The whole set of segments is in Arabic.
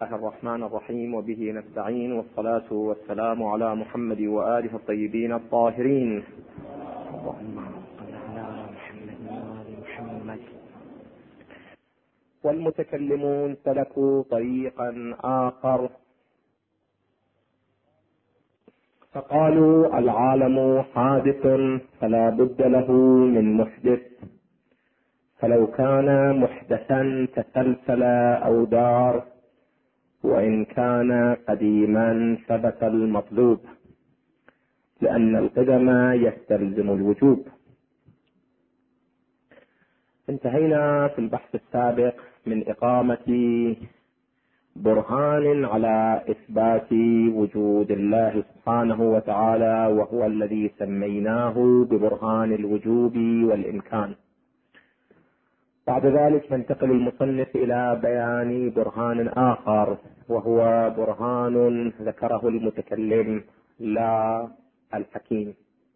الله الرحمن الرحيم، وبه نستعين، والصلاة والسلام على محمد وآله الطيبين الطاهرين. اللهم صل على محمد وآل محمد. والمتكلمون سلكوا طريقا آخر فقالوا العالم حادث فلا بد له من محدث، فلو كان محدثا تسلسل أو دار، وإن كان قديما ثبت المطلوب، لأن القدم يستلزم الوجوب. انتهينا في البحث السابق من إقامة برهان على إثبات وجود الله سبحانه وتعالى، وهو الذي سميناه ببرهان الوجوب والإمكان. بعد ذلك ينتقل المصنف إلى بيان برهان آخر، وهو برهان ذكره المتكلم لا الحكيم.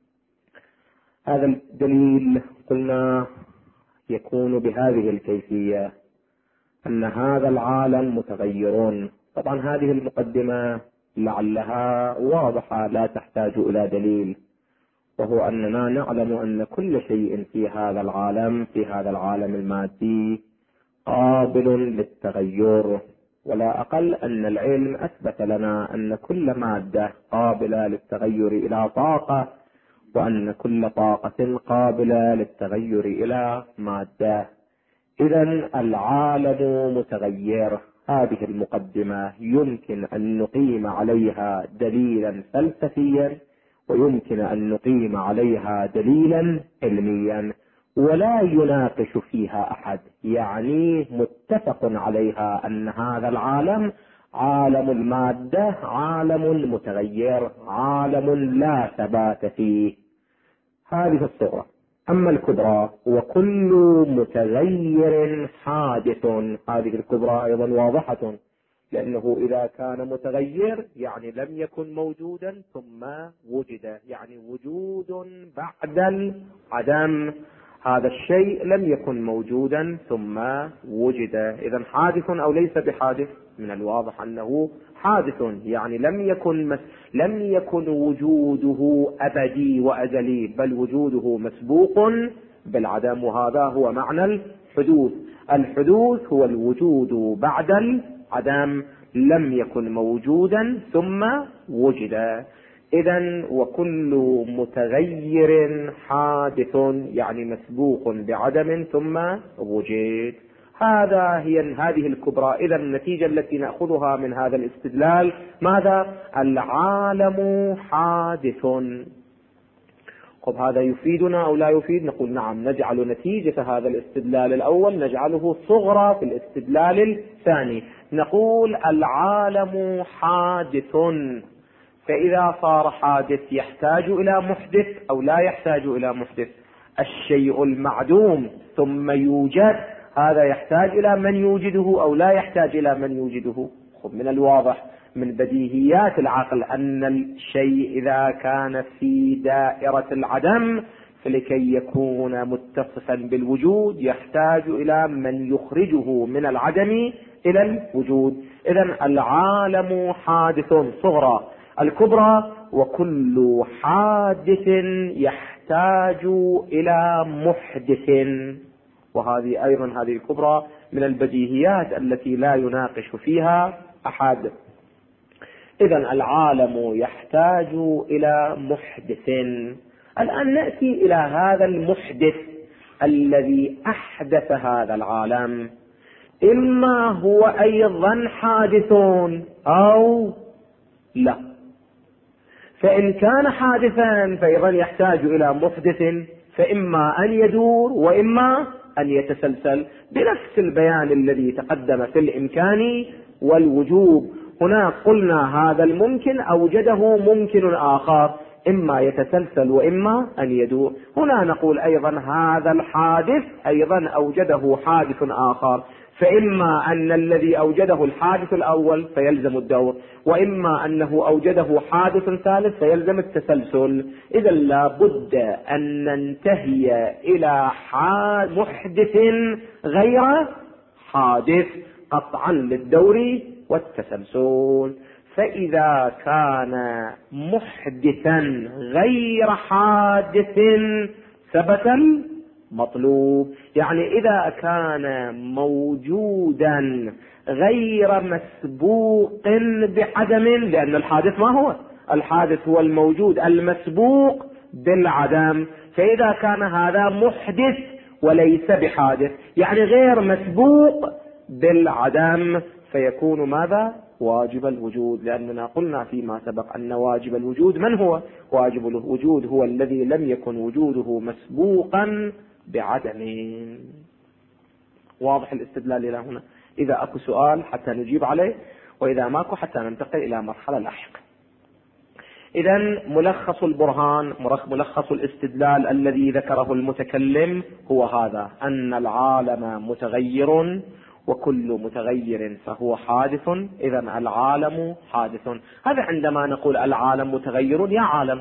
هذا الدليل قلنا يكون بهذه الكيفية: أن هذا العالم متغيرون. طبعا هذه المقدمة لعلها واضحة لا تحتاج إلى دليل، وهو أننا نعلم أن كل شيء في هذا العالم المادي قابل للتغير، ولا أقل أن العلم أثبت لنا أن كل مادة قابلة للتغير إلى طاقة، وأن كل طاقة قابلة للتغير إلى مادة. إذن العالم متغير. هذه المقدمة يمكن أن نقيم عليها دليلا فلسفيا، ويمكن أن نقيم عليها دليلا علميا، ولا يناقش فيها أحد، يعني متفق عليها أن هذا العالم عالم المادة عالم متغير، عالم لا ثبات فيه. هذه الصورة. أما الكبرى: وكل متغير حادث. هذه الكبرى أيضا واضحة، لأنه إذا كان متغير يعني لم يكن موجودا ثم وجد، يعني وجود بعد العدم. هذا الشيء لم يكن موجودا ثم وجد. إذن حادث أو ليس بحادث؟ من الواضح أنه حادث، يعني لم يكن وجوده أبدي وأزلي، بل وجوده مسبوق بالعدم. وهذا هو معنى الحدوث. الحدوث هو الوجود بعد العدم، لم يكن موجودا ثم وجد. إذن وكل متغير حادث، يعني مسبوق بعدم ثم وجد. هذه الكبرى. إذن النتيجة التي نأخذها من هذا الاستدلال ماذا؟ العالم حادث. طب هذا يفيدنا أو لا يفيد؟ نقول نعم، نجعل نتيجة هذا الاستدلال الأول نجعله صغرى في الاستدلال الثاني. نقول العالم حادث، فإذا صار حادث يحتاج إلى محدث أو لا يحتاج إلى محدث؟ الشيء المعدوم ثم يوجد، هذا يحتاج إلى من يوجده أو لا يحتاج إلى من يوجده؟ من الواضح من بديهيات العقل أن الشيء إذا كان في دائرة العدم فلكي يكون متصفا بالوجود يحتاج إلى من يخرجه من العدم إلى الوجود. إذن العالم حادث صغرى. الكبرى: وكل حادث يحتاج إلى محدث. وهذه أيضا هذه الكبرى من البديهيات التي لا يناقش فيها أحد. إذن العالم يحتاج إلى محدث. الآن نأتي إلى هذا المحدث الذي أحدث هذا العالم. إما هو أيضا حادث أو لا. فإن كان حادثا فأيضا يحتاج إلى محدث، فإما أن يدور وإما أن يتسلسل، بنفس البيان الذي تقدم في الإمكان والوجوب. هنا قلنا هذا الممكن أوجده ممكن آخر، إما يتسلسل وإما أن يدور. هنا نقول أيضا هذا الحادث أيضا أوجده حادث آخر، فإما أن الذي أوجده الحادث الأول فيلزم الدور، وإما أنه أوجده حادث ثالث فيلزم التسلسل. إذا لا بد أن ننتهي إلى محدث غير حادث. قطعا للدور والتسلسل. فإذا كان محدثا غير حادث ثبت المطلوب. يعني إذا كان موجودا غير مسبوق بعدم، لأن الحادث ما هو؟ الحادث هو الموجود المسبوق بالعدم. فإذا كان هذا محدث وليس بحادث، يعني غير مسبوق بالعدم، فيكون ماذا؟ واجب الوجود. لأننا قلنا فيما سبق أن واجب الوجود من هو؟ واجب الوجود هو الذي لم يكن وجوده مسبوقا بعدم. واضح الاستدلال إلى هنا؟ إذا أكو سؤال حتى نجيب عليه، وإذا ماكو حتى ننتقل إلى مرحلة لاحقة. إذن ملخص البرهان، ملخص الاستدلال الذي ذكره المتكلم هو هذا: أن العالم متغير، وكل متغير فهو حادث. إذن العالم حادث. هذا عندما نقول العالم متغير، يا عالم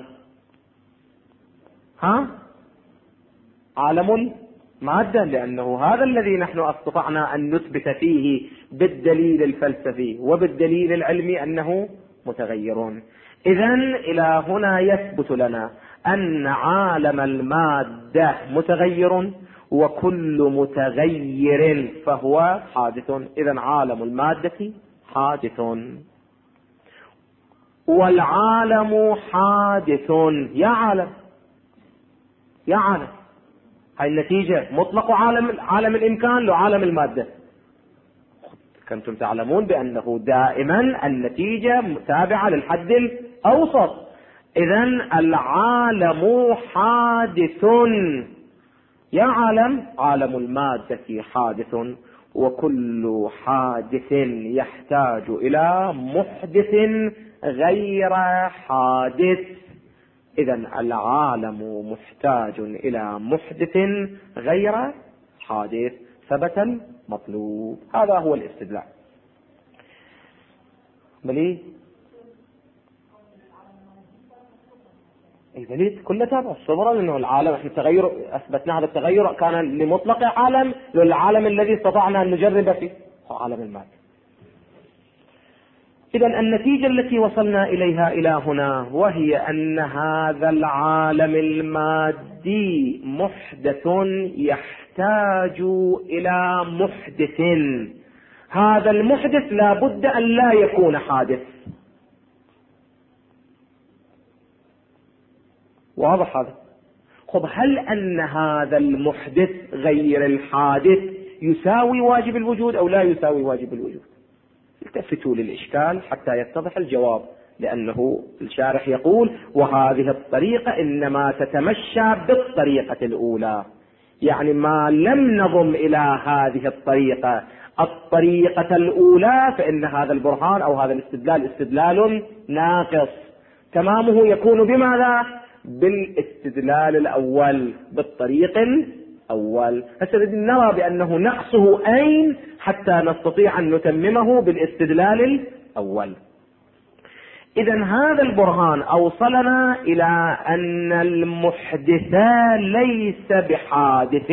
عالم المادة، لأنه هذا الذي نحن استطعنا أن نثبت فيه بالدليل الفلسفي وبالدليل العلمي أنه متغير. إذن إلى هنا يثبت لنا أن عالم المادة متغير، وكل متغير فهو حادث. إذن عالم المادة حادث، والعالم حادث. يا عالم يا عالم، هاي النتيجة مطلق عالم الإمكان لو عالم المادة. كنتم تعلمون بأنه دائما النتيجة تابعة للحد الأوسط. إذن العالم حادث. يا عالم، عالم المادة حادث، وكل حادث يحتاج إلى محدث غير حادث. إذن العالم محتاج إلى محدث غير حادث. ثبت المطلوب. هذا هو الاستدلال. بلي البليد كله تابع الصبر، لأنه العالم احنا التغير أثبتنا هذا التغير كان لمطلق عالم، للعالم الذي استطعنا أن نجرب فيه هو عالم المادة. إذن النتيجة التي وصلنا إليها إلى هنا وهي أن هذا العالم المادي محدث يحتاج إلى محدث. هذا المحدث لا بد أن لا يكون حادث. واضح هذا؟ خب، هل أن هذا المحدث غير الحادث يساوي واجب الوجود أو لا يساوي واجب الوجود؟ التفتوا للإشكال حتى يتضح الجواب، لأنه الشارح يقول: وهذه الطريقة إنما تتمشى بالطريقة الأولى. يعني ما لم نضم إلى هذه الطريقة الأولى فإن هذا البرهان أو هذا الاستدلال استدلال ناقص. تمامه يكون بماذا؟ بالاستدلال الأول، بالطريق الأول. هسه نرى بأنه نقصه أين حتى نستطيع أن نتممه بالاستدلال الأول. إذن هذا البرهان أوصلنا إلى أن المحدث ليس بحادث،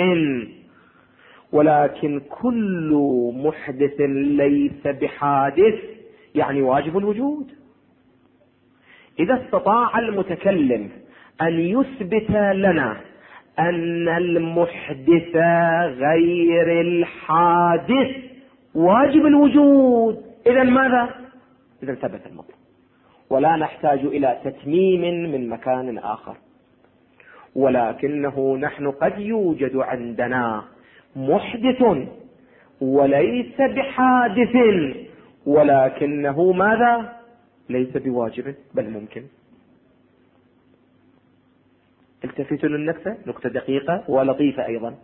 ولكن كل محدث ليس بحادث يعني واجب الوجود. إذا استطاع المتكلم أن يثبت لنا أن المحدث غير الحادث واجب الوجود، إذن ماذا؟ إذن ثبت المطلب، ولا نحتاج إلى تتميم من مكان آخر. ولكنه نحن قد يوجد عندنا محدث وليس بحادث، ولكنه ماذا؟ ليس بواجب بل ممكن. التفتوا للنكتة، نكتة دقيقة ولطيفة أيضا.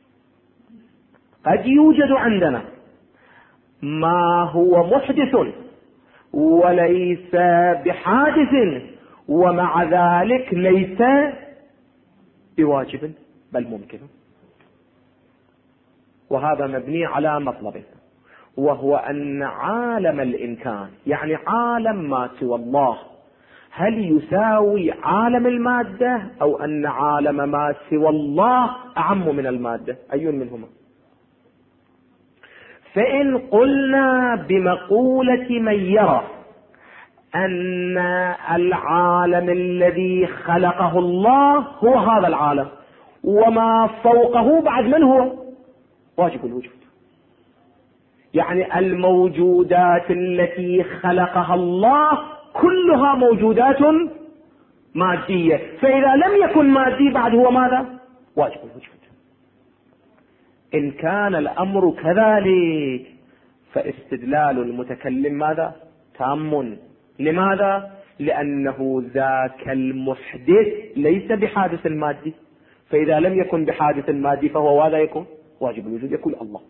قد يوجد عندنا ما هو محدث وليس بحادث، ومع ذلك ليس بواجب بل ممكن. وهذا مبني على مطلب، وهو أن عالم الإمكان يعني عالم ما سوى الله هل يساوي عالم المادة، أو أن عالم ما سوى الله أعم من المادة؟ أي منهما؟ فإن قلنا بمقولة من يرى أن العالم الذي خلقه الله هو هذا العالم وما فوقه بعد من هو واجب الوجود، يعني الموجودات التي خلقها الله كلها موجودات مادية، فإذا لم يكن مادي بعد هو ماذا؟ واجب الوجود. إن كان الأمر كذلك فاستدلال المتكلم ماذا؟ تام. لماذا؟ لأنه ذاك المحدث ليس بحادث المادي، فإذا لم يكن بحادث المادي فهو ماذا يكون؟ واجب الوجود، يقول الله.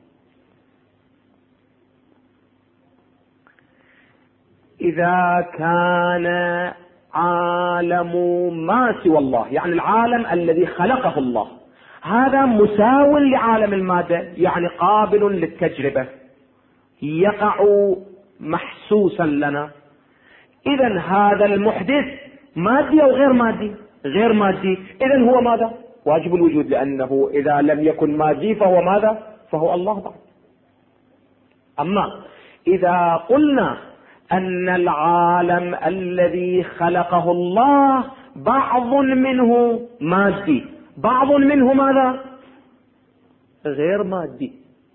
إذا كان عالم ما سوى الله، يعني العالم الذي خلقه الله، هذا مساو لعالم المادة، يعني قابل للتجربة، يقع محسوسا لنا، إذن هذا المحدث مادي أو غير مادي؟ غير مادي، إذن هو ماذا؟ واجب الوجود، لأنه إذا لم يكن مادي فهو ماذا؟ فهو الله بعد. أما إذا قلنا أن العالم الذي خلقه الله بعض منه مادي، بعض منه ماذا؟ غير مادي،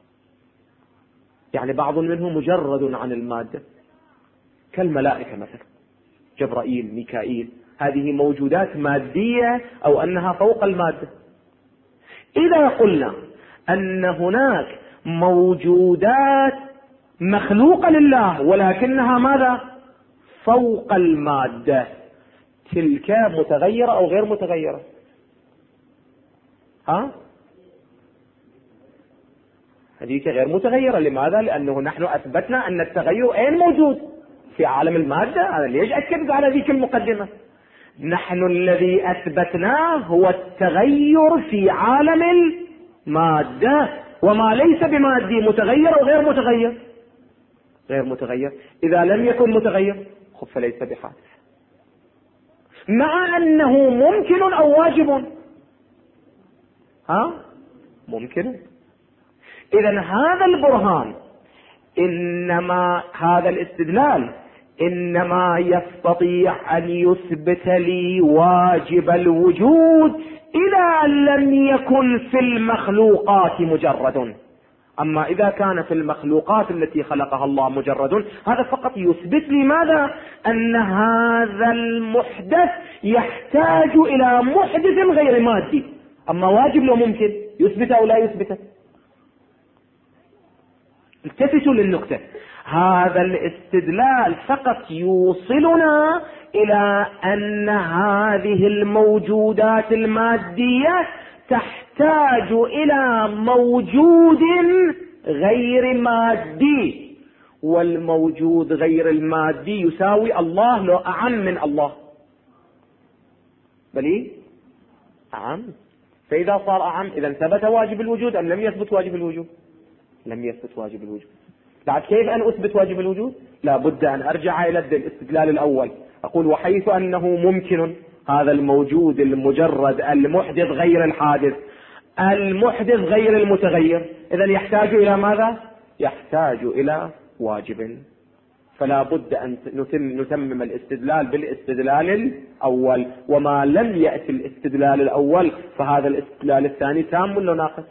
يعني بعض منه مجرد عن المادة، كالملائكة مثلا، جبرائيل، ميكائيل، هذه موجودات مادية أو أنها فوق المادة. إذا قلنا أن هناك موجودات مخلوقة لله ولكنها ماذا؟ فوق المادة، تلك متغيرة أو غير متغيرة؟ هذه غير متغيرة. لماذا؟ لأنه نحن أثبتنا أن التغير أين موجود؟ في عالم المادة. هذا ليش أكد على ذيك المقدمة؟ نحن الذي أثبتناه هو التغير في عالم المادة، وما ليس بمادي متغير أو غير متغير؟ غير متغير. إذا لم يكن متغير فليس بحادث، مع أنه ممكن أو واجب؟ ممكن. إذن هذا البرهان إنما هذا الاستدلال إنما يستطيع أن يثبت لي واجب الوجود إذا لم يكن في المخلوقات مجرد. أما إذا كان في المخلوقات التي خلقها الله مجرد، هذا فقط يثبت لي ماذا؟ أن هذا المحدث يحتاج إلى محدث غير مادي. أما واجب لو ممكن يثبت أو لا يثبت؟ التفتوا للنقطة. هذا الاستدلال فقط يوصلنا إلى أن هذه الموجودات المادية تحتاج إلى موجود غير مادي، والموجود غير المادي يساوي الله لو أعم من الله، بل أعم. فإذا صار أعم إذا ثبت واجب الوجود أم لم يثبت واجب الوجود؟ لم يثبت واجب الوجود. بعد كيف أن أثبت واجب الوجود؟ لا بد أن أرجع إلى الاستدلال الأول، أقول وحيث أنه ممكن هذا الموجود المجرد المحدث غير الحادث، المحدث غير المتغير، إذن يحتاج إلى ماذا؟ يحتاج إلى واجب. فلا بد أن نتمم الاستدلال بالاستدلال الأول، وما لم يأتي الاستدلال الأول فهذا الاستدلال الثاني تام ولا ناقص.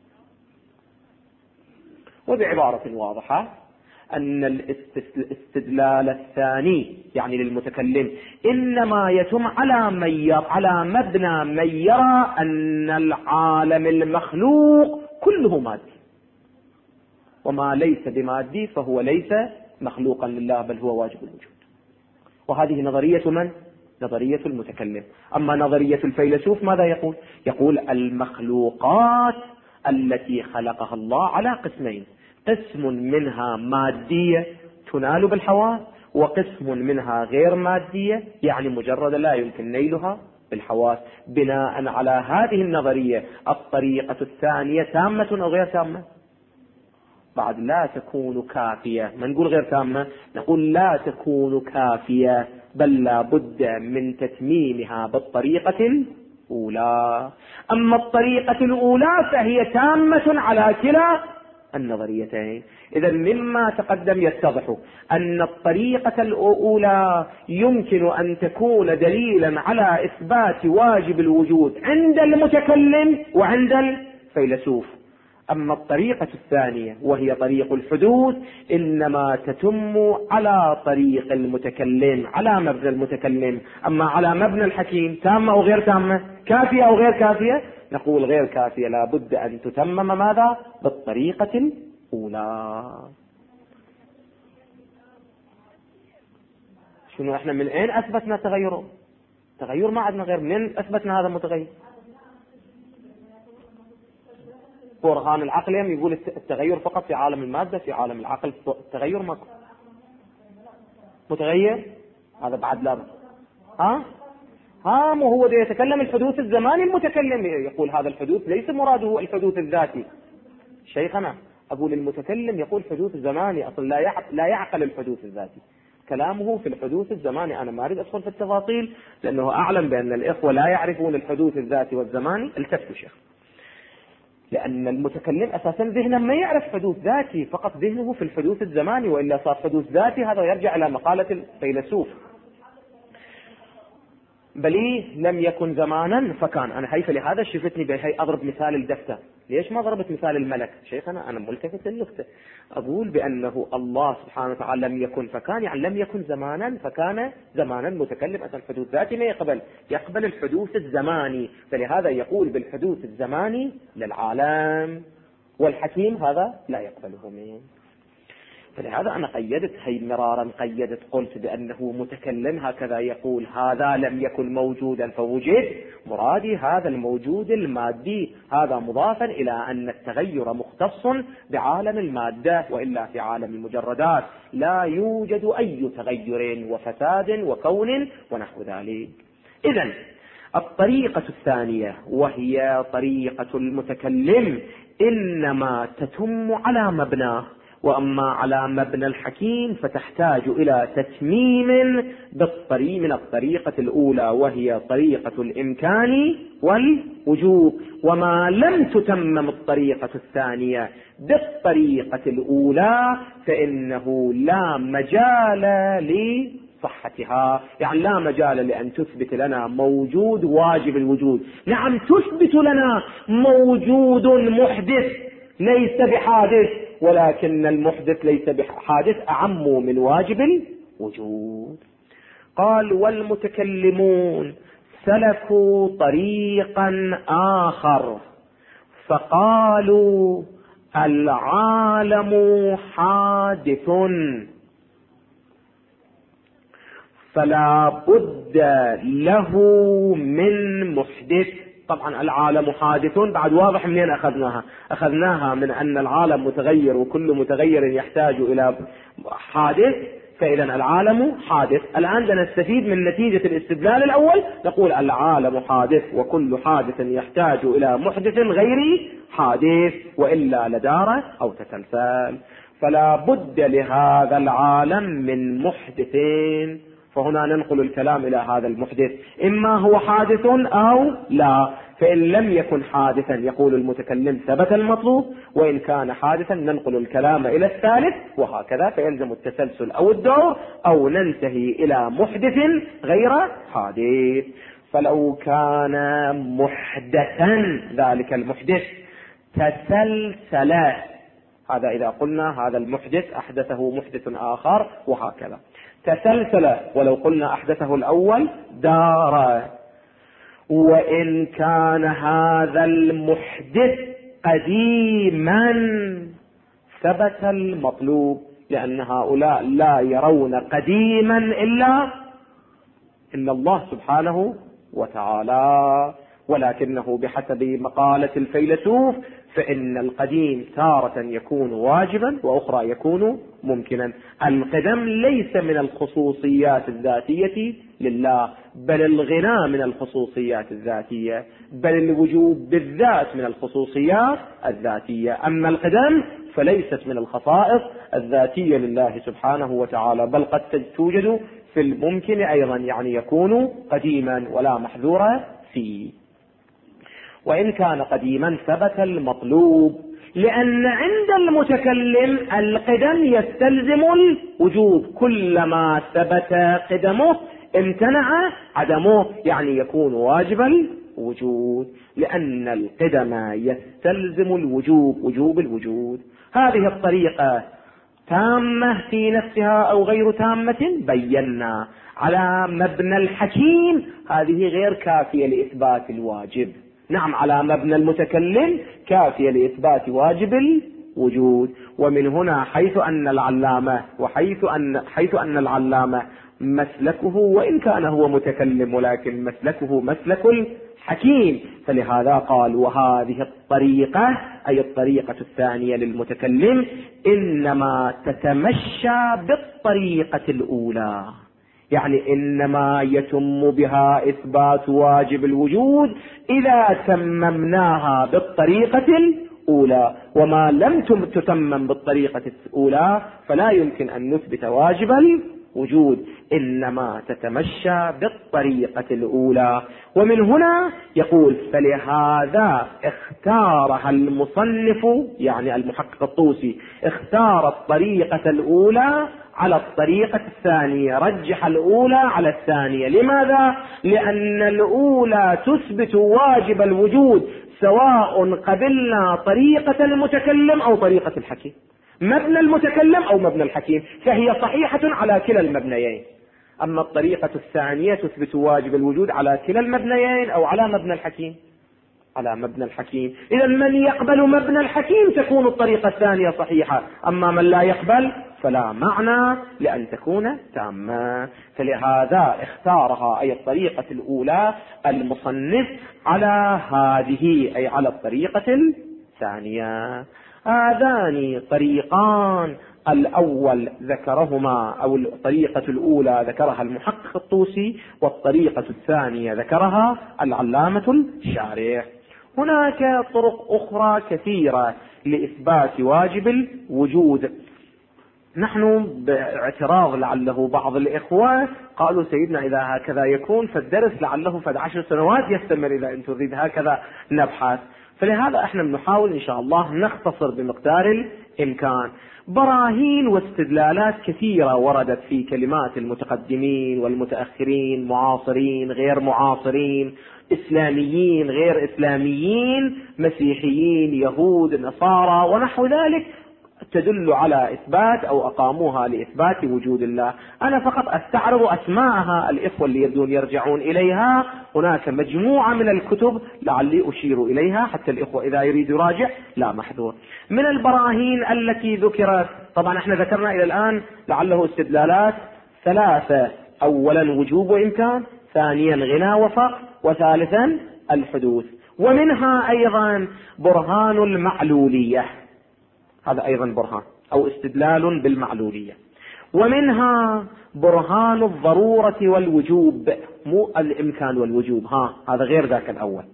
وبعبارة واضحة أن الاستدلال الثاني يعني للمتكلم إنما يتم على مبنى من يرى أن العالم المخلوق كله مادي، وما ليس بمادي فهو ليس مخلوقا لله بل هو واجب الوجود. وهذه نظرية من؟ نظرية المتكلم. أما نظرية الفيلسوف ماذا يقول؟ يقول المخلوقات التي خلقها الله على قسمين، قسم منها مادية تنال بالحواس، وقسم منها غير مادية يعني مجرد لا يمكن نيلها بالحواس. بناء على هذه النظرية الطريقة الثانية تامة أو غير تامة؟ بعد لا تكون كافية. ما نقول غير تامة، نقول لا تكون كافية، بل لا بد من تتميمها بالطريقة الأولى. أما الطريقة الأولى فهي تامة على كلا النظريتين. إذا مما تقدم يتضح أن الطريقة الأولى يمكن أن تكون دليلا على إثبات واجب الوجود عند المتكلم وعند الفيلسوف. أما الطريقة الثانية وهي طريق الحدوث إنما تتم على طريق المتكلم، على مبنى المتكلم. أما على مبنى الحكيم تامة أو غير تامة، كافية أو غير كافية، نقول غير كافية، لا بد أن تتمم ماذا؟ بالطريقة الأولى. شنو احنا من اين اثبتنا تغيره؟ تغير ما عندنا غير من اثبتنا هذا المتغير. برهان العقل يقول التغير فقط في عالم المادة، في عالم العقل التغير ما متغير. هذا بعد لا مو هو ده يتكلم الحدوث الزماني. المتكلم يقول هذا الحدوث ليس مراده الحدوث الذاتي. شيخنا أقول المتكلم يقول حدوث زماني، أصلا لا يعقل الحدوث الذاتي، كلامه في الحدوث الزماني. أنا ما أريد أدخل في التفاصيل لأنه أعلم بأن الإخوة لا يعرفون الحدوث الذاتي والزماني. التفتوا شيخ، لأن المتكلم أساسا ذهنه ما يعرف حدوث ذاتي، فقط ذهنه في الحدوث الزماني، وإلا صار حدوث ذاتي هذا يرجع إلى مقالة الفيلسوف. بلي لم يكن زمانا فكان. أنا هيفا لهذا شفتني بهي أضرب مثال الدفتر. ليش ما ضربت مثال الملك؟ شيخنا أنا ملتفت للنقطة، أقول بأنه الله سبحانه وتعالى لم يكن فكان، يعني لم يكن زمانا فكان زمانا. متكلم أصلا الحدوث ذاتي ما يقبل الحدوث الزماني، فلهذا يقول بالحدوث الزماني للعالم، والحكيم هذا لا يقبله منه. فلهذا أنا قيدت هي مرارا، قلت بأنه متكلم هكذا يقول هذا لم يكن موجودا فوجد، مرادي هذا الموجود المادي، هذا مضافا إلى أن التغير مختص بعالم المادة، وإلا في عالم المجردات لا يوجد أي تغير وفساد وكون ونحو ذلك. إذن الطريقة الثانية وهي طريقة المتكلم إنما تتم على مبناه، وأما على مبنى الحكيم فتحتاج إلى تتميم من الطريقة الأولى وهي طريقة الإمكان والوجوب. وما لم تتمم الطريقة الثانية بالطريقة الأولى فإنه لا مجال لصحتها، يعني لا مجال لأن تثبت لنا موجود واجب الوجود. نعم تثبت لنا موجود محدث ليس بحادث، ولكن المحدث ليس بحادث أعم من واجب الوجود. قال والمتكلمون سلكوا طريقا آخر فقالوا العالم حادث فلا بد له من محدث. طبعا العالم حادث بعد واضح منين أخذناها من أن العالم متغير وكل متغير يحتاج إلى حادث، فإذا العالم حادث. الآن نستفيد من نتيجة الاستدلال الأول، نقول العالم حادث وكل حادث يحتاج إلى محدث غير حادث، وإلا لدار أو تتلفل. فلا بد لهذا العالم من محدثين. فهنا ننقل الكلام إلى هذا المحدث، إما هو حادث أو لا. فإن لم يكن حادثا يقول المتكلم ثبت المطلوب، وإن كان حادثا ننقل الكلام إلى الثالث، وهكذا فيلزم التسلسل أو الدور، أو ننتهي إلى محدث غير حادث. فلو كان محدثا ذلك المحدث تسلسل، هذا إذا قلنا هذا المحدث أحدثه محدث آخر وهكذا تسلسل، ولو قلنا أحدثه الأول دار. وإن كان هذا المحدث قديما ثبت المطلوب، لأن هؤلاء لا يرون قديما إلا الله سبحانه وتعالى، ولكنه بحسب مقالة الفيلسوف فإن القديم تارة يكون واجبا وأخرى يكون ممكنا. القدم ليس من الخصوصيات الذاتية لله، بل الغنى من الخصوصيات الذاتية، بل الوجوب بالذات من الخصوصيات الذاتية. أما القدم فليست من الخصائص الذاتية لله سبحانه وتعالى، بل قد توجد في الممكن أيضا، يعني يكون قديما ولا محذور فيه. وإن كان قديما ثبت المطلوب، لأن عند المتكلم القدم يستلزم الوجوب، كلما ثبت قدمه امتنع عدمه، يعني يكون واجب الوجود، لأن القدم يستلزم الوجوب، وجوب الوجود. هذه الطريقة تامة في نفسها أو غير تامة بينا. على مبنى الحكيم هذه غير كافية لإثبات الواجب. نعم، على مبنى المتكلم كافية لإثبات واجب الوجود. ومن هنا حيث أن العلامة مسلكه، وإن كان هو متكلم ولكن مسلكه مسلك الحكيم، فلهذا قال وهذه الطريقة أي الطريقة الثانية للمتكلم إنما تتمشى بالطريقة الأولى، يعني إنما يتم بها إثبات واجب الوجود إذا تممناها بالطريقة الأولى، وما لم تتمم بالطريقة الأولى فلا يمكن أن نثبت واجب الوجود، إنما تتمشى بالطريقة الأولى. ومن هنا يقول فلهذا اختارها المصنف، يعني المحقق الطوسي، اختار الطريقة الأولى على الطريقة الثانية، رجح الأولى على الثانية. لماذا؟ لأن الأولى تثبت واجب الوجود سواء قبلنا طريقة المتكلم أو طريقة الحكيم، مبنى المتكلم أو مبنى الحكيم، فهي صحيحة على كلا المبنيين. أما الطريقة الثانية تثبت واجب الوجود على كلا المبنيين أو على مبنى الحكيم، على مبنى الحكيم. إذا من يقبل مبنى الحكيم تكون الطريقة الثانية صحيحة، أما من لا يقبل فلا معنى لأن تكون تامة. فلهذا اختارها أي الطريقة الأولى المصنف على هذه أي على الطريقة الثانية. هذان طريقان، الأول ذكرهما أو الطريقة الأولى ذكرها المحقق الطوسي، والطريقة الثانية ذكرها العلامة الشارح. هناك طرق أخرى كثيرة لإثبات واجب الوجود. نحن باعتراض لعله بعض الإخوة قالوا سيدنا إذا هكذا يكون فالدرس لعله فد 10 سنوات يستمر إذا أن تريد هكذا نبحث. فلهذا احنا بنحاول إن شاء الله نختصر بمقدار الإمكان. براهين واستدلالات كثيرة وردت في كلمات المتقدمين والمتأخرين، معاصرين غير معاصرين، إسلاميين غير إسلاميين، مسيحيين يهود نصارى ونحو ذلك، تدل على إثبات أو أقاموها لإثبات وجود الله. أنا فقط أستعرض أسماءها، الإخوة اللي يبدون يرجعون إليها. هناك مجموعة من الكتب لعلي أشير إليها حتى الإخوة إذا يريد يراجع لا محذور. من البراهين التي ذكرت، طبعا احنا ذكرنا إلى الآن لعله استدلالات 3: أولا وجوب وإمكان، ثانيا غنى وفقر، وثالثا الحدوث. ومنها أيضا برهان المعلولية، هذا أيضا برهان أو استدلال بالمعلولية. ومنها برهان الضرورة والوجوب، مو الإمكان والوجوب، هذا غير ذاك الأول.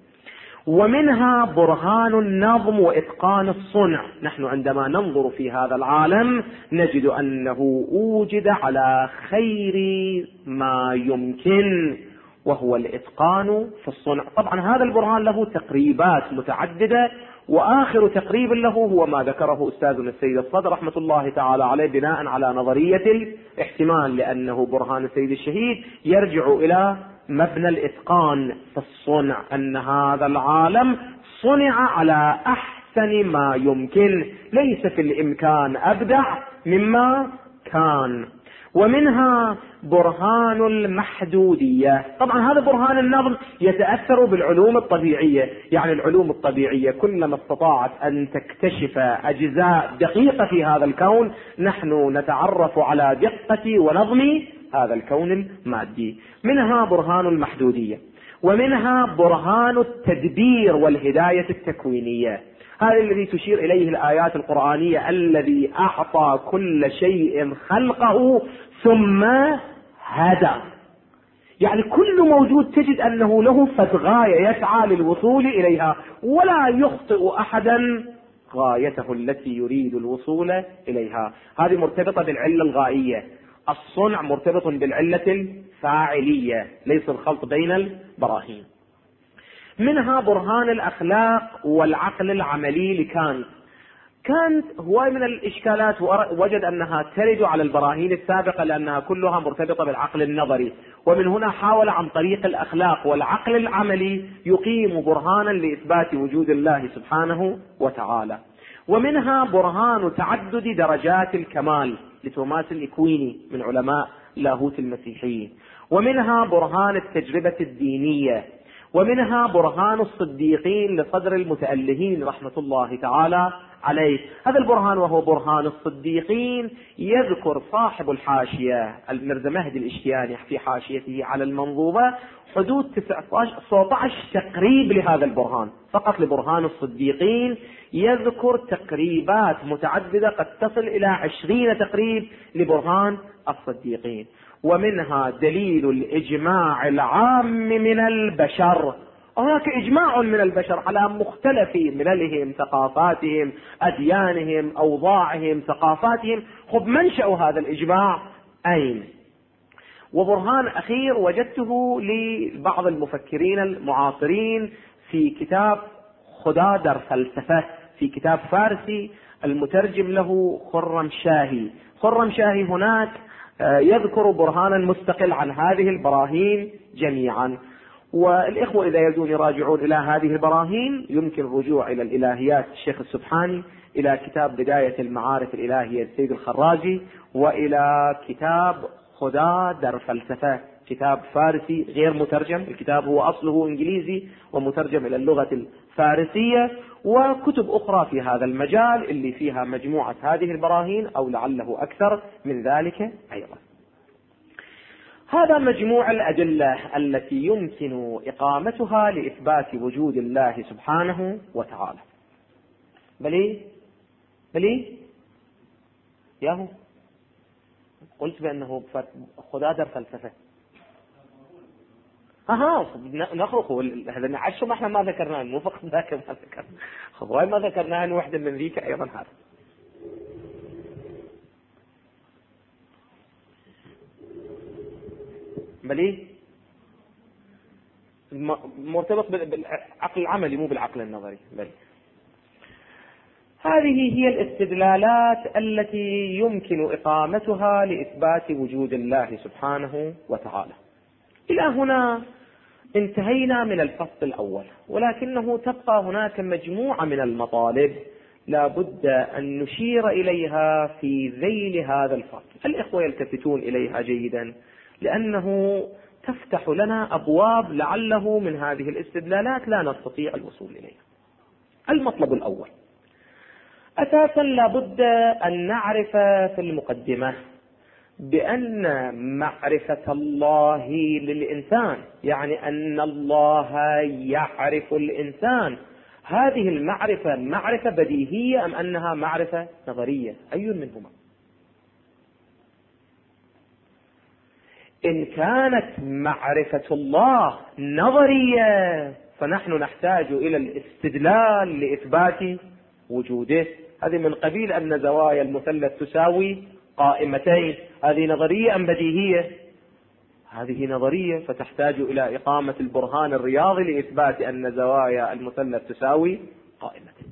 ومنها برهان النظم وإتقان الصنع. نحن عندما ننظر في هذا العالم نجد أنه أوجد على خير ما يمكن، وهو الإتقان في الصنع. طبعا هذا البرهان له تقريبات متعددة، وآخر تقريب له هو ما ذكره أستاذنا السيد الصدر رحمة الله تعالى عليه بناء على نظرية الاحتمال، لأنه برهان السيد الشهيد يرجع إلى مبنى الإتقان في الصنع، أن هذا العالم صنع على أحسن ما يمكن، ليس في الإمكان أبدع مما كان. ومنها برهان المحدودية. طبعا هذا برهان النظم يتأثر بالعلوم الطبيعية، يعني العلوم الطبيعية كلما استطاعت أن تكتشف أجزاء دقيقة في هذا الكون نحن نتعرف على دقة ونظم هذا الكون المادي. منها برهان المحدودية. ومنها برهان التدبير والهداية التكوينية، هذا الذي تشير إليه الآيات القرآنية، الذي أعطى كل شيء خلقه ثم هدى. يعني كل موجود تجد أنه له غاية يسعى للوصول إليها، ولا يخطئ أحدا غايته التي يريد الوصول إليها. هذه مرتبطة بالعلة الغائية. الصنع مرتبط بالعلة الفاعلية، ليس الخلط بين البراهين. منها برهان الأخلاق والعقل العملي لكانت. كانت هو من الإشكالات وجد أنها ترد على البراهين السابقة لأنها كلها مرتبطة بالعقل النظري، ومن هنا حاول عن طريق الأخلاق والعقل العملي يقيم برهانا لإثبات وجود الله سبحانه وتعالى. ومنها برهان تعدد درجات الكمال لتوماس الإكويني من علماء لاهوت المسيحيين، ومنها برهان التجربة الدينية، ومنها برهان الصديقين لصدر المتألهين رحمة الله تعالى عليه. هذا البرهان وهو برهان الصديقين يذكر صاحب الحاشية المرزا مهدي الاشتياني في حاشيته على المنظومة حدود 19 تقريب لهذا البرهان، فقط لبرهان الصديقين يذكر تقريبات متعددة قد تصل إلى 20 تقريب لبرهان الصديقين. ومنها دليل الإجماع العام من البشر. هناك إجماع من البشر على مختلف مللهم، ثقافاتهم، أديانهم، أوضاعهم، ثقافاتهم. خب منشأ هذا الإجماع أين؟ وبرهان أخير وجدته لبعض المفكرين المعاصرين في كتاب خدا در فلسفة، في كتاب فارسي المترجم له خرم شاهي. خرم شاهي هناك يذكر برهانا مستقل عن هذه البراهين جميعا. والإخوة إذا يريدون يراجعون إلى هذه البراهين يمكن الرجوع إلى الإلهيات الشيخ السبحاني، إلى كتاب بداية المعارف الإلهية السيد الخراجي، وإلى كتاب خدا در فلسفة، كتاب فارسي غير مترجم. الكتاب هو أصله إنجليزي ومترجم إلى اللغة الفارسية، وكتب أخرى في هذا المجال اللي فيها مجموعة هذه البراهين أو لعله أكثر من ذلك أيضا. هذا مجموع الأدلة التي يمكن إقامتها لإثبات وجود الله سبحانه وتعالى. بلي ياهو قلت بأنه خدا در فلسفة. نخرق هذا نعشو ما احنا ما ذكرناه، مو فقط ذاك ما ذكرنا، خبراي ما ذكرناه أن واحدة من ذيك أيضا هذا. بلي مرتبط بالعقل العملي مو بالعقل النظري. بلي هذه هي الاستدلالات التي يمكن إقامتها لإثبات وجود الله سبحانه وتعالى. إلى هنا انتهينا من الفصل الأول، ولكنه تبقى هناك مجموعة من المطالب لا بد أن نشير إليها في ذيل هذا الفصل. الإخوة يلتفتون إليها جيدا لأنه تفتح لنا أبواب لعله من هذه الاستدلالات لا نستطيع الوصول إليها. المطلب الأول، أساسا لا بد أن نعرف في المقدمة بأن معرفة الله للإنسان، يعني أن الله يعرف الإنسان، هذه المعرفة معرفة بديهية أم أنها معرفة نظرية؟ أي منهما؟ إن كانت معرفة الله نظرية فنحن نحتاج إلى الاستدلال لإثبات وجوده. هذه من قبيل أن زوايا المثلث تساوي قائمتين، هذه نظرية أم بديهية؟ هذه نظرية، فتحتاج إلى إقامة البرهان الرياضي لإثبات أن زوايا المثلث تساوي قائمتين.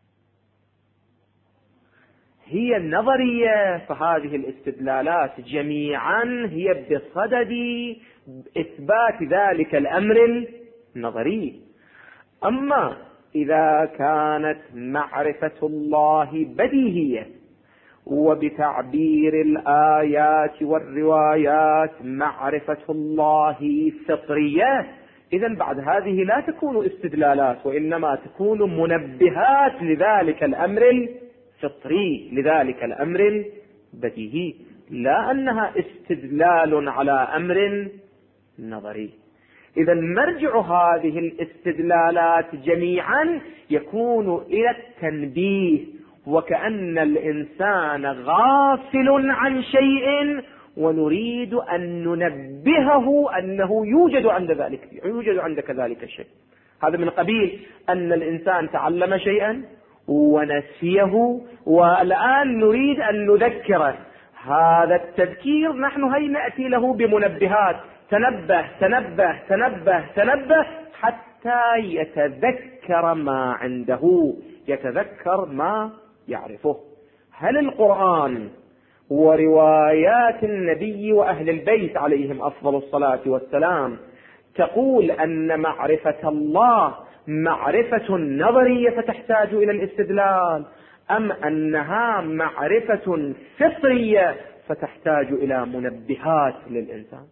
هي النظرية، فهذه الاستدلالات جميعا هي بصدد إثبات ذلك الأمر النظري. أما إذا كانت معرفة الله بديهية وبتعبير الآيات والروايات معرفة الله فطرية، إذن بعد هذه لا تكون استدلالات وإنما تكون منبهات لذلك الأمر الفطري، لذلك الأمر البديهي، لا أنها استدلال على أمر نظري. إذا مرجع هذه الاستدلالات جميعا يكون إلى التنبيه، وكأن الإنسان غافل عن شيء ونريد أن ننبهه أنه يوجد عندك ذلك الشيء. هذا من قبيل أن الإنسان تعلم شيئا ونسيه والآن نريد أن نذكره. هذا التذكير نحن هي نأتي له بمنبهات، تنبه تنبه تنبه تنبه حتى يتذكر ما عنده، يتذكر ما يعرفه. هل القرآن وروايات النبي وأهل البيت عليهم أفضل الصلاة والسلام تقول أن معرفة الله معرفة نظرية فتحتاج إلى الاستدلال، أم أنها معرفة فطرية فتحتاج إلى منبهات للإنسان؟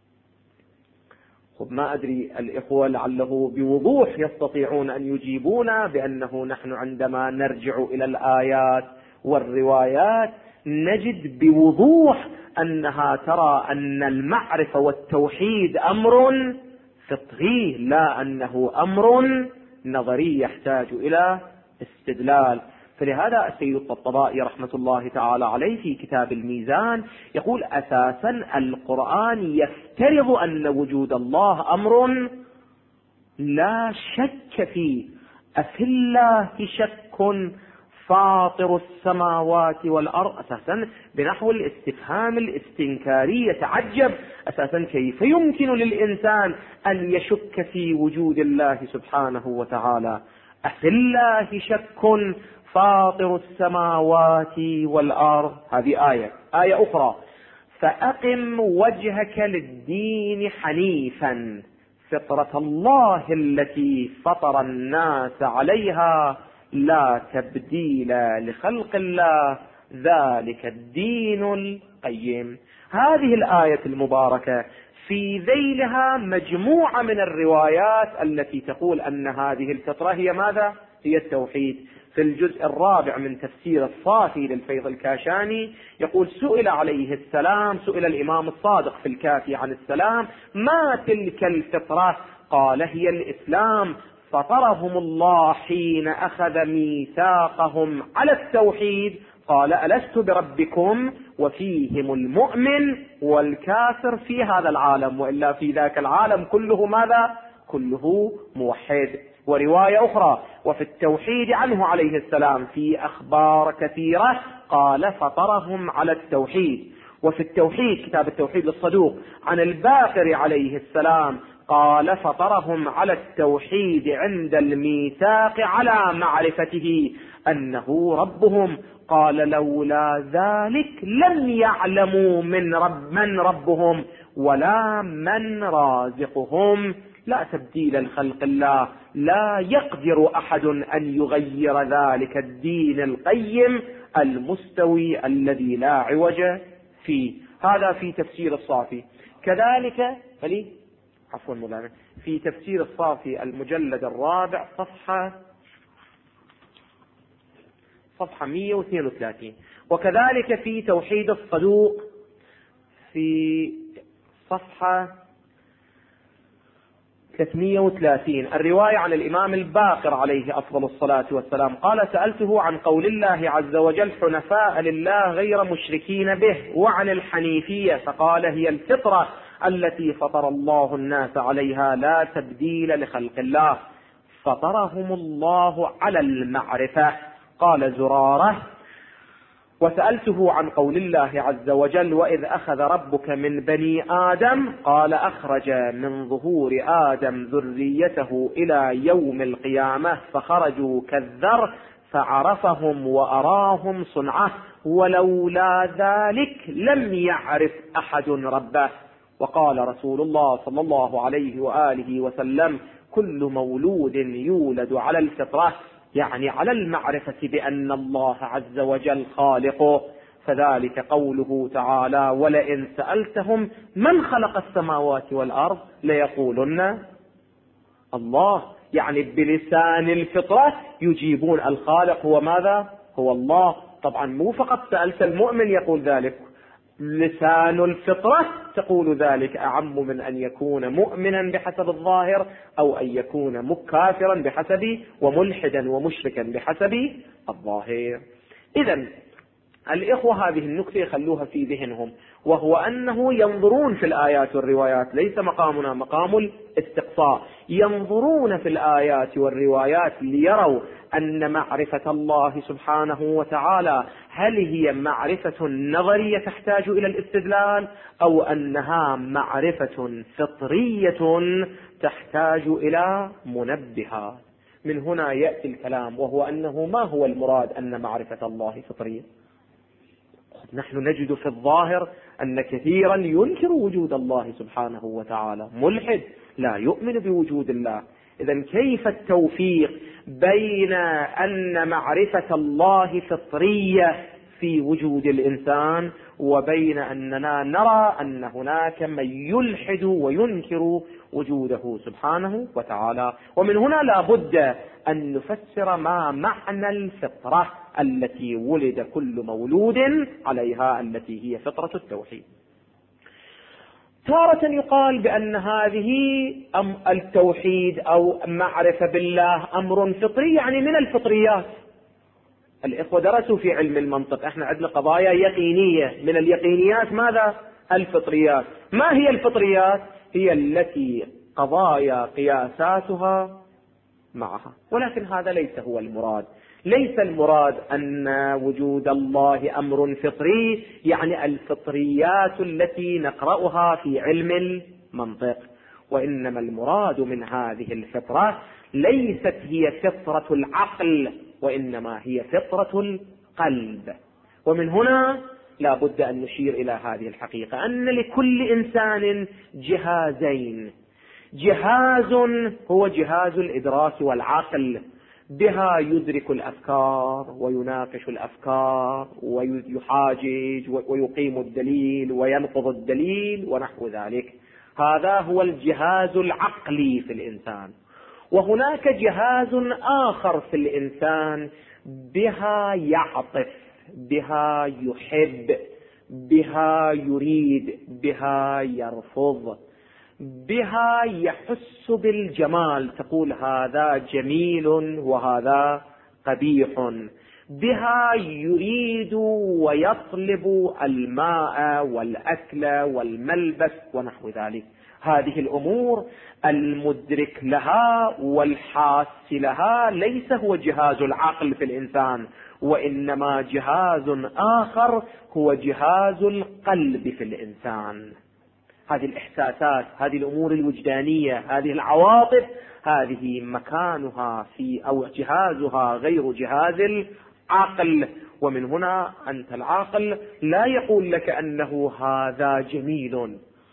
ما أدري الإخوة لعله بوضوح يستطيعون أن يجيبونا بأنه نحن عندما نرجع إلى الآيات والروايات نجد بوضوح أنها ترى أن المعرفة والتوحيد أمر فطري، لا أنه أمر نظري يحتاج إلى استدلال. فلهذا السيد الطبطبائي رحمة الله تعالى عليه في كتاب الميزان يقول أساسا القرآن يفترض أن وجود الله أمر لا شك فيه. أفي الله شك فاطر السماوات والأرض، أساسا بنحو الاستفهام الاستنكاري يتعجب أساسا كيف يمكن للإنسان أن يشك في وجود الله سبحانه وتعالى. أفي الله شك فاطر السماوات والأرض. هذه آية أخرى فأقم وجهك للدين حنيفا فطرة الله التي فطر الناس عليها لا تبديل لخلق الله ذلك الدين القيم. هذه الآية المباركة في ذيلها مجموعة من الروايات التي تقول أن هذه الفطرة هي ماذا؟ هي التوحيد. في الجزء الرابع من تفسير الصافي للفيض الكاشاني يقول سئل عليه السلام، سئل الإمام الصادق في الكافي عن السلام ما تلك الفطرة؟ قال هي الإسلام، فطرهم الله حين أخذ ميثاقهم على التوحيد. قال ألست بربكم؟ وفيهم المؤمن والكافر في هذا العالم، وإلا في ذاك العالم كله ماذا؟ كله موحد. ورواية أخرى وفي التوحيد عنه عليه السلام في أخبار كثيرة قال فطرهم على التوحيد. وفي التوحيد كتاب التوحيد للصدوق عن الباقر عليه السلام قال فطرهم على التوحيد عند الميثاق على معرفته أنه ربهم. قال لولا ذلك لم يعلموا من ربهم ولا من رازقهم. لا تبديل لخلق الله، لا يقدر أحد أن يغير ذلك الدين القيم المستوي الذي لا عوج فيه. هذا في تفسير الصافي. كذلك في تفسير الصافي المجلد الرابع صفحة 132. وكذلك في توحيد الصدوق في صفحة 330 الرواية عن الإمام الباقر عليه أفضل الصلاة والسلام قال سألته عن قول الله عز وجل حنفاء لله غير مشركين به وعن الحنيفية، فقال هي الفطرة التي فطر الله الناس عليها لا تبديل لخلق الله، فطرهم الله على المعرفة. قال زرارة وسألته عن قول الله عز وجل وإذ أخذ ربك من بني آدم قال أخرج من ظهور آدم ذريته إلى يوم القيامة فخرجوا كالذر فعرفهم وأراهم صنعه ولولا ذلك لم يعرف أحد ربه. وقال رسول الله صلى الله عليه وآله وسلم كل مولود يولد على الفطرة، يعني على المعرفة بأن الله عز وجل خالقه. فذلك قوله تعالى ولئن سألتهم من خلق السماوات والأرض ليقولن الله، يعني بلسان الفطرة يجيبون الخالق هو ماذا؟ هو الله. طبعا مو فقط سألت المؤمن يقول ذلك، لسان الفطرة تقول ذلك أعم من أن يكون مؤمنا بحسب الظاهر أو أن يكون مكافرا بحسب وملحدا ومشركا بحسب الظاهر. إذن الإخوة هذه النكتة يخلوها في ذهنهم، وهو أنه ينظرون في الآيات والروايات، ليس مقامنا مقام الاستقصاء، ينظرون في الآيات والروايات ليروا أن معرفة الله سبحانه وتعالى هل هي معرفة نظرية تحتاج إلى الاستدلال، أو أنها معرفة فطرية تحتاج إلى منبهات. من هنا يأتي الكلام، وهو أنه ما هو المراد أن معرفة الله فطرية؟ نحن نجد في الظاهر أن كثيرا ينكر وجود الله سبحانه وتعالى، ملحد لا يؤمن بوجود الله. إذن كيف التوفيق بين أن معرفة الله فطرية في وجود الإنسان، وبين أننا نرى أن هناك من يلحد وينكر وجوده سبحانه وتعالى؟ ومن هنا لا بد أن نفسر ما معنى الفطرة التي ولد كل مولود عليها، التي هي فطرة التوحيد. تارة يقال بأن هذه التوحيد أو معرفة بالله أمر فطري، يعني من الفطريات. الإخوة درسوا في علم المنطق، احنا عندنا قضايا يقينية، من اليقينيات ماذا؟ الفطريات. ما هي الفطريات؟ هي التي قضايا قياساتها معها، ولكن هذا ليس هو المراد. ليس المراد أن وجود الله أمر فطري، يعني الفطريات التي نقرأها في علم المنطق، وإنما المراد من هذه الفطرة ليست هي فطرة العقل، وإنما هي فطرة القلب. ومن هنا لا بد أن نشير إلى هذه الحقيقة، أن لكل إنسان جهازين: جهاز هو جهاز الإدراك والعقل، بها يدرك الأفكار ويناقش الأفكار ويحاجج ويقيم الدليل وينقض الدليل ونحو ذلك. هذا هو الجهاز العقلي في الإنسان. وهناك جهاز آخر في الإنسان بها يعطف، بها يحب، بها يريد، بها يرفض، بها يحس بالجمال، تقول هذا جميل وهذا قبيح، بها يريد ويطلب الماء والأكل والملبس ونحو ذلك. هذه الأمور المدرك لها والحاس لها ليس هو جهاز العقل في الإنسان، وإنما جهاز آخر هو جهاز القلب في الإنسان. هذه الإحساسات، هذه الأمور الوجدانية، هذه العواطف، هذه مكانها في أو جهازها غير جهاز العقل. ومن هنا أنت العاقل لا يقول لك أنه هذا جميل.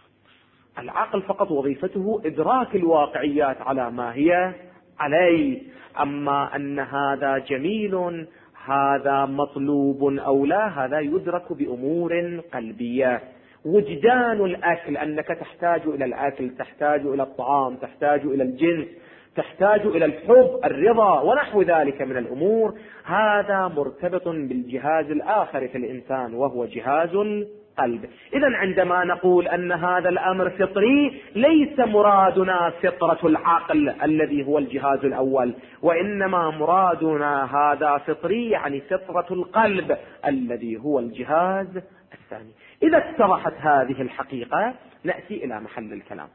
العقل فقط وظيفته إدراك الواقعيات على ما هي عليه، أما أن هذا جميل، هذا مطلوب أو لا، هذا يدرك بأمور قلبية. وجدان الأكل، أنك تحتاج إلى الأكل، تحتاج إلى الطعام، تحتاج إلى الجنس، تحتاج إلى الحب، الرضا ونحو ذلك من الأمور، هذا مرتبط بالجهاز الآخر في الإنسان وهو جهاز القلب. إذن عندما نقول أن هذا الأمر فطري، ليس مرادنا فطرة العقل الذي هو الجهاز الأول، وإنما مرادنا هذا فطري يعني فطرة القلب الذي هو الجهاز الثاني. إذا اتضحت هذه الحقيقة نأتي إلى محل الكلام.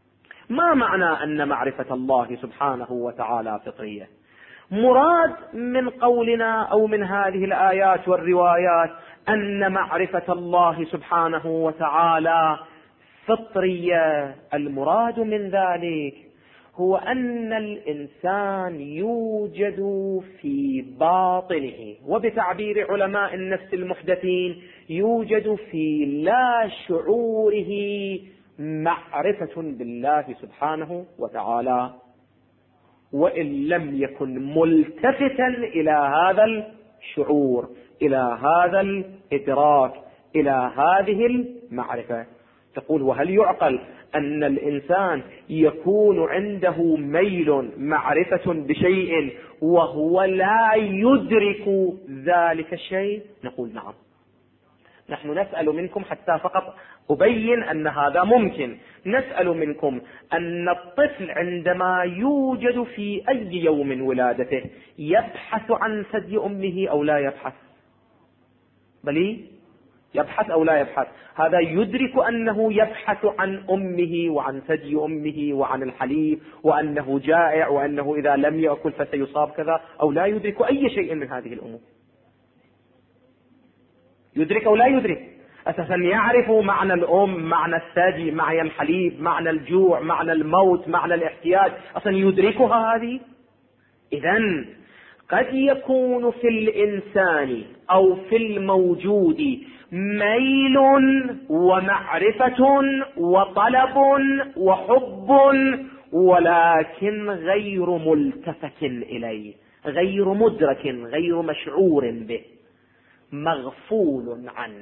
ما معنى أن معرفة الله سبحانه وتعالى فطرية؟ مراد من قولنا أو من هذه الآيات والروايات أن معرفة الله سبحانه وتعالى فطرية، المراد من ذلك هو أن الإنسان يوجد في باطنه، وبتعبير علماء النفس المحدثين يوجد في لا شعوره معرفة بالله سبحانه وتعالى، وإن لم يكن ملتفتا إلى هذا الشعور، إلى هذا الإدراك، إلى هذه المعرفة. تقول وهل يعقل أن الإنسان يكون عنده ميل معرفة بشيء وهو لا يدرك ذلك الشيء؟ نقول نعم. نحن نسأل منكم حتى فقط أبين أن هذا ممكن. نسأل منكم أن الطفل عندما يوجد في أي يوم ولادته يبحث عن ثدي أمه أو لا يبحث؟ بلي يبحث أو لا يبحث؟ هذا يدرك أنه يبحث عن أمه وعن ثدي أمه وعن الحليب، وأنه جائع، وأنه إذا لم يأكل فسيصاب كذا، أو لا يدرك أي شيء من هذه الأمور؟ يدرك أو لا يدرك؟ أساسا يعرف معنى الأم، معنى الثدي، معنى الحليب، معنى الجوع، معنى الموت، معنى الاحتياج، أصلا يدركها هذه؟ إذن قد يكون في الإنسان أو في الموجود ميل ومعرفة وطلب وحب، ولكن غير ملتفت إليه، غير مدرك، غير مشعور به، مغفول عنه.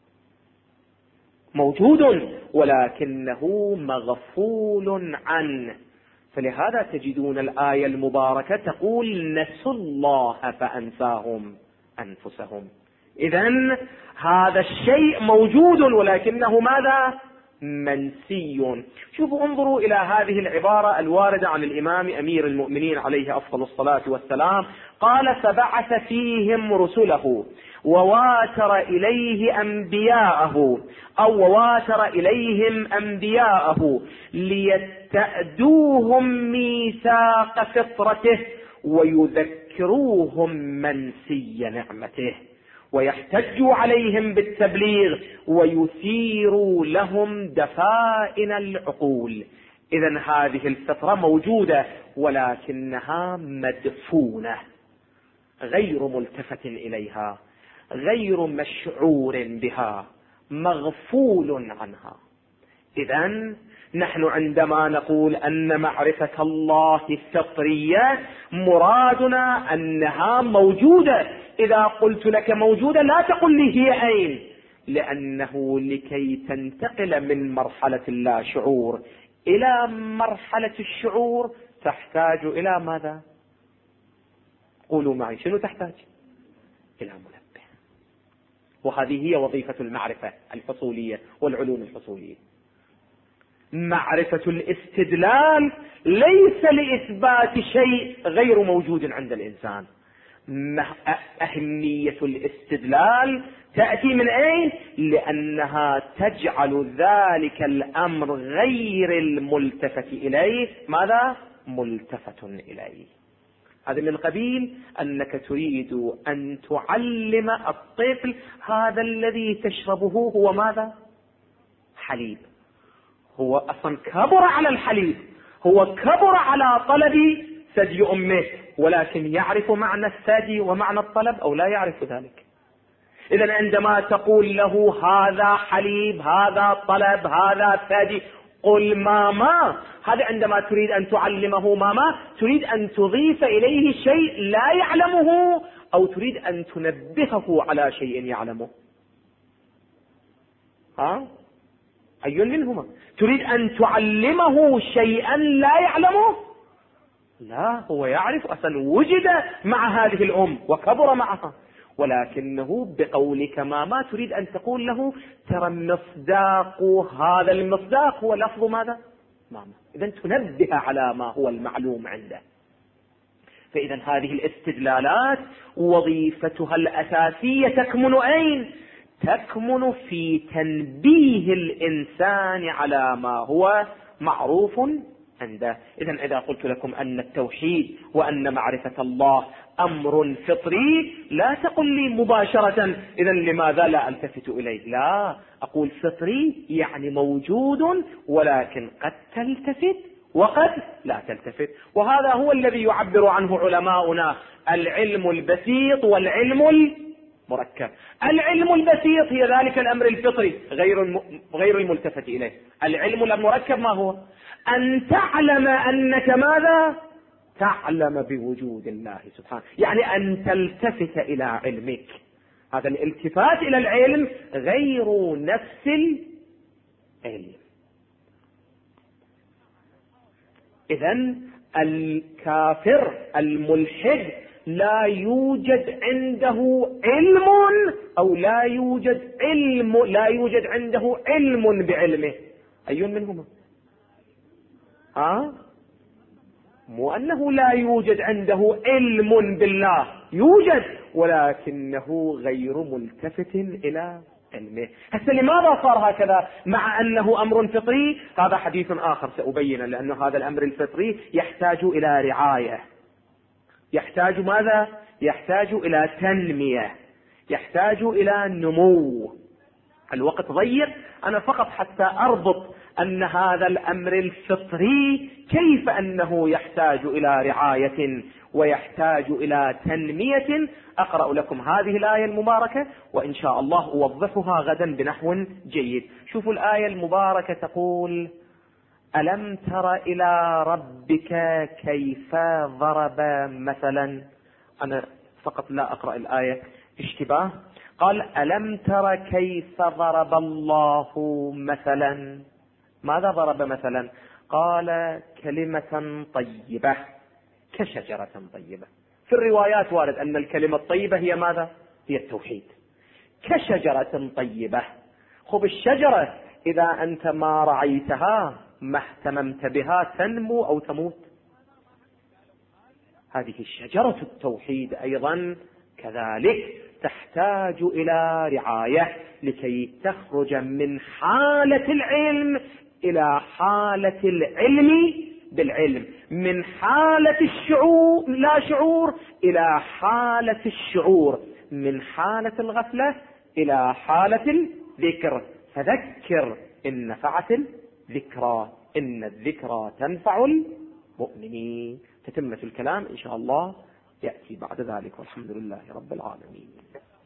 موجود ولكنه مغفول عنه. فلهذا تجدون الآية المباركة تقول نسوا الله فأنساهم أنفسهم. إذن هذا الشيء موجود ولكنه ماذا؟ منسي. شوفوا، انظروا إلى هذه العبارة الواردة عن الإمام أمير المؤمنين عليه أفضل الصلاة والسلام، قال فبعث فيهم رسله وواتر إليه أنبياءه، أو وواتر إليهم أنبياءه ليستأدوهم ميثاق فطرته ويذكروهم منسي نعمته ويحتجوا عليهم بالتبليغ ويثيروا لهم دفائن العقول. إذن هذه الفطرة موجودة ولكنها مدفونة، غير ملتفت إليها، غير مشعور بها، مغفول عنها. إذن نحن عندما نقول أن معرفة الله الفطرية مرادنا أنها موجودة. إذا قلت لك موجودة لا تقل لي هي أين، لأنه لكي تنتقل من مرحلة اللا شعور إلى مرحلة الشعور تحتاج إلى ماذا؟ قولوا معي، شنو تحتاج؟ إلى منبه. وهذه هي وظيفة المعرفة الحصولية والعلوم الحصولية. معرفة الاستدلال ليس لإثبات شيء غير موجود عند الإنسان. أهمية الاستدلال تأتي من أين؟ لأنها تجعل ذلك الأمر غير الملتفت إليه ماذا؟ ملتفت إليه. هذا من قبيل أنك تريد أن تعلم الطفل هذا الذي تشربه هو ماذا؟ حليب. هو أصلا كبر على الحليب، هو كبر على طلب ثدي أمه، ولكن يعرف معنى الثدي ومعنى الطلب أو لا يعرف ذلك؟ إذن عندما تقول له هذا حليب، هذا طلب، هذا ثدي، قل ماما. هذا عندما تريد أن تعلمه ماما، تريد أن تضيف إليه شيء لا يعلمه، أو تريد أن تنبهه على شيء يعلمه؟ أي منهما؟ تريد أن تعلمه شيئا لا يعلمه؟ لا، هو يعرف، أصلا وجد مع هذه الأم وكبر معها، ولكنه بقولك ما تريد أن تقول له ترى المصداق، هذا المصداق هو لفظ ماذا؟ ماما. إذن تنبه على ما هو المعلوم عنده. فإذا هذه الاستدلالات وظيفتها الأساسية تكمن أين؟ تكمن في تنبيه الإنسان على ما هو معروف عنده. إذن إذا قلت لكم أن التوحيد وأن معرفة الله أمر فطري، لا تقل لي مباشرة إذن لماذا لا ألتفت إليه؟ لا، أقول فطري يعني موجود، ولكن قد تلتفت وقد لا تلتفت. وهذا هو الذي يعبر عنه علماؤنا العلم البسيط والعلم المركب. العلم البسيط هي ذلك الأمر الفطري غير الملتفت إليه. العلم المركب ما هو؟ أن تعلم أنك ماذا؟ تعلم بوجود الله سبحانه، يعني أن تلتفت إلى علمك. هذا الالتفات إلى العلم غير نفس العلم. إذن الكافر الملحد لا يوجد عنده علم، أو لا يوجد عنده علم بعلمه. أي منهما؟ مو أنه لا يوجد عنده علم بالله، يوجد، ولكنه غير ملتفت إلى علمه. هسه لماذا صار هكذا مع أنه أمر فطري؟ هذا حديث آخر سأبينه، لأن هذا الأمر الفطري يحتاج إلى رعاية، يحتاج ماذا؟ يحتاج إلى تنمية، يحتاج إلى نمو. الوقت ضيق، أنا فقط حتى أربط أن هذا الأمر الفطري كيف أنه يحتاج إلى رعاية ويحتاج إلى تنمية. أقرأ لكم هذه الآية المباركة وإن شاء الله أوضحها غدا بنحو جيد. شوفوا الآية المباركة تقول: ألم تر إلى ربك كيف ضرب مثلا. أنا فقط لا أقرأ الآية اشتباه. قال: ألم تر كيف ضرب الله مثلا. ماذا ضرب مثلا؟ قال: كلمة طيبة كشجرة طيبة. في الروايات وارد أن الكلمة الطيبة هي ماذا؟ هي التوحيد. كشجرة طيبة. خب الشجرة إذا أنت ما رعيتها ما اهتممت بها تنمو أو تموت. هذه الشجرة التوحيد أيضا كذلك تحتاج إلى رعاية لكي تخرج من حالة العلم إلى حالة العلم بالعلم، من حالة الشعور لا شعور إلى حالة الشعور، من حالة الغفلة إلى حالة الذكر. فذكر إن نفعت الذكرى، إن الذكرى تنفع المؤمنين. تتمة الكلام إن شاء الله يأتي بعد ذلك، والحمد لله رب العالمين.